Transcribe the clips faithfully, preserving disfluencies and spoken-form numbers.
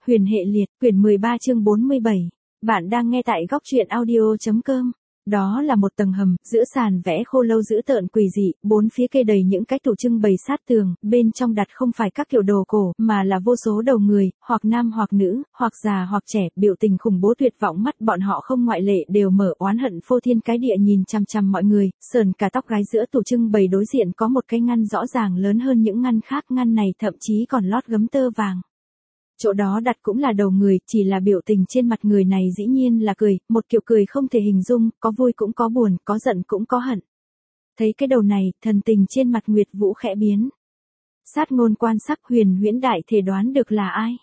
Huyền hệ liệt, quyển mười ba chương bốn mươi bảy. Bạn đang nghe tại góc truyện audio.com. Đó là một tầng hầm, giữa sàn vẽ khô lâu dữ tợn quỷ dị, bốn phía kê đầy những cái tủ trưng bày sát tường, bên trong đặt không phải các kiểu đồ cổ, mà là vô số đầu người, hoặc nam hoặc nữ, hoặc già hoặc trẻ, biểu tình khủng bố tuyệt vọng, mắt bọn họ không ngoại lệ đều mở oán hận phô thiên cái địa nhìn chằm chằm mọi người, sờn cả tóc gáy. Giữa tủ trưng bày đối diện có một cái ngăn rõ ràng lớn hơn những ngăn khác, ngăn này thậm chí còn lót gấm tơ vàng. Chỗ đó đặt cũng là đầu người, chỉ là biểu tình trên mặt người này dĩ nhiên là cười, một kiểu cười không thể hình dung, có vui cũng có buồn, có giận cũng có hận. Thấy cái đầu này, thần tình trên mặt Nguyệt Vũ khẽ biến. Sát ngôn quan sắc, Huyền Huyễn đại thể đoán được là ai.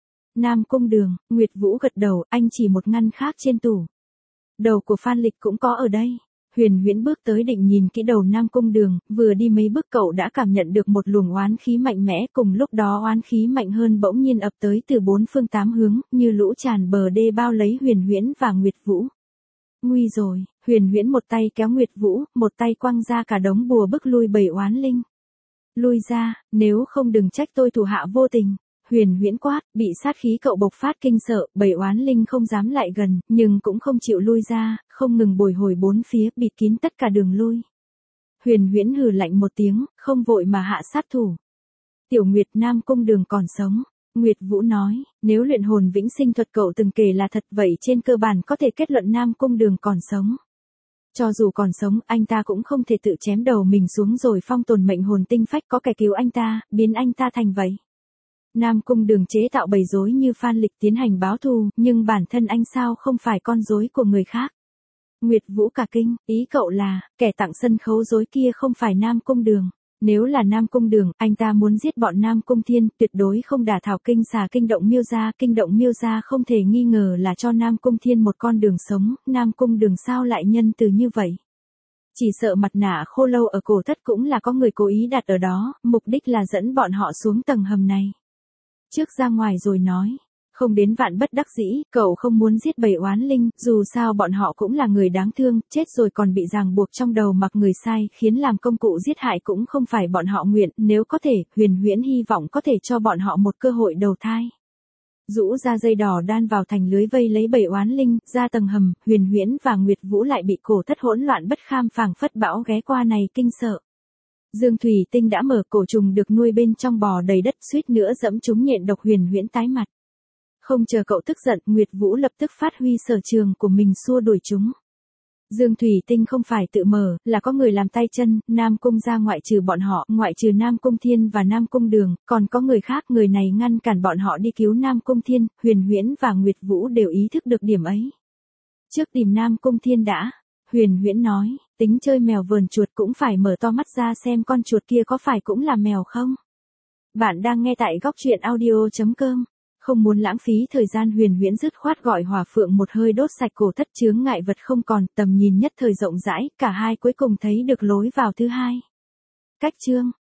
Nam Cung Đường. Nguyệt Vũ gật đầu, anh chỉ một ngăn khác trên tủ. Đầu của Phan Lịch cũng có ở đây. Huyền Huyễn bước tới định nhìn kỹ đầu Nam Cung Đường, vừa đi mấy bước cậu đã cảm nhận được một luồng oán khí mạnh mẽ, cùng lúc đó oán khí mạnh hơn bỗng nhiên ập tới từ bốn phương tám hướng, như lũ tràn bờ đê bao lấy Huyền Huyễn và Nguyệt Vũ. Nguy rồi, Huyền Huyễn một tay kéo Nguyệt Vũ, một tay quăng ra cả đống bùa bức lui bầy oán linh. Lui ra, nếu không đừng trách tôi thủ hạ vô tình. Huyền Huyễn quát, bị sát khí cậu bộc phát kinh sợ, bầy oán linh không dám lại gần, nhưng cũng không chịu lui ra, không ngừng bồi hồi bốn phía, bịt kín tất cả đường lui. Huyền Huyễn hừ lạnh một tiếng, không vội mà hạ sát thủ. Tiểu Nguyệt, Nam Cung Đường còn sống. Nguyệt Vũ nói, nếu luyện hồn vĩnh sinh thuật cậu từng kể là thật, vậy trên cơ bản có thể kết luận Nam Cung Đường còn sống. Cho dù còn sống, anh ta cũng không thể tự chém đầu mình xuống rồi phong tồn mệnh hồn tinh phách, có kẻ cứu anh ta, biến anh ta thành vậy. Nam Cung Đường chế tạo bầy rối như Phan Lịch tiến hành báo thù, nhưng bản thân anh sao không phải con rối của người khác. Nguyệt Vũ cả kinh, ý cậu là, kẻ tặng sân khấu rối kia không phải Nam Cung Đường. Nếu là Nam Cung Đường, anh ta muốn giết bọn Nam Cung Thiên, tuyệt đối không đả thảo kinh xà kinh động miêu gia, kinh động miêu gia không thể nghi ngờ là cho Nam Cung Thiên một con đường sống, Nam Cung Đường sao lại nhân từ như vậy. Chỉ sợ mặt nạ khô lâu ở cổ thất cũng là có người cố ý đặt ở đó, mục đích là dẫn bọn họ xuống tầng hầm này. Trước ra ngoài rồi nói, không đến vạn bất đắc dĩ, cậu không muốn giết bầy oán linh, dù sao bọn họ cũng là người đáng thương, chết rồi còn bị ràng buộc trong đầu mặc người sai, khiến làm công cụ giết hại cũng không phải bọn họ nguyện, nếu có thể, Huyền Huyễn hy vọng có thể cho bọn họ một cơ hội đầu thai. Rũ ra dây đỏ đan vào thành lưới vây lấy bầy oán linh, ra tầng hầm, Huyền Huyễn và Nguyệt Vũ lại bị cổ thất hỗn loạn bất kham phảng phất bão ghé qua này kinh sợ. Dương thủy tinh đã mở, cổ trùng được nuôi bên trong bò đầy đất, suýt nữa dẫm chúng nhện độc. Huyền Huyễn tái mặt. Không chờ cậu tức giận, Nguyệt Vũ lập tức phát huy sở trường của mình xua đuổi chúng. Dương thủy tinh không phải tự mở, là có người làm tay chân, Nam Cung ra ngoại trừ bọn họ, ngoại trừ Nam Cung Thiên và Nam Cung Đường, còn có người khác, người này ngăn cản bọn họ đi cứu Nam Cung Thiên, Huyền Huyễn và Nguyệt Vũ đều ý thức được điểm ấy. Trước tìm Nam Cung Thiên đã. Huyền Huyễn nói, tính chơi mèo vờn chuột cũng phải mở to mắt ra xem con chuột kia có phải cũng là mèo không. Bạn đang nghe tại góc truyện audio.com. Không muốn lãng phí thời gian, Huyền Huyễn dứt khoát gọi hỏa phượng một hơi đốt sạch cổ thất, chướng ngại vật không còn, tầm nhìn nhất thời rộng rãi, cả hai cuối cùng thấy được lối vào thứ hai. Cách chương,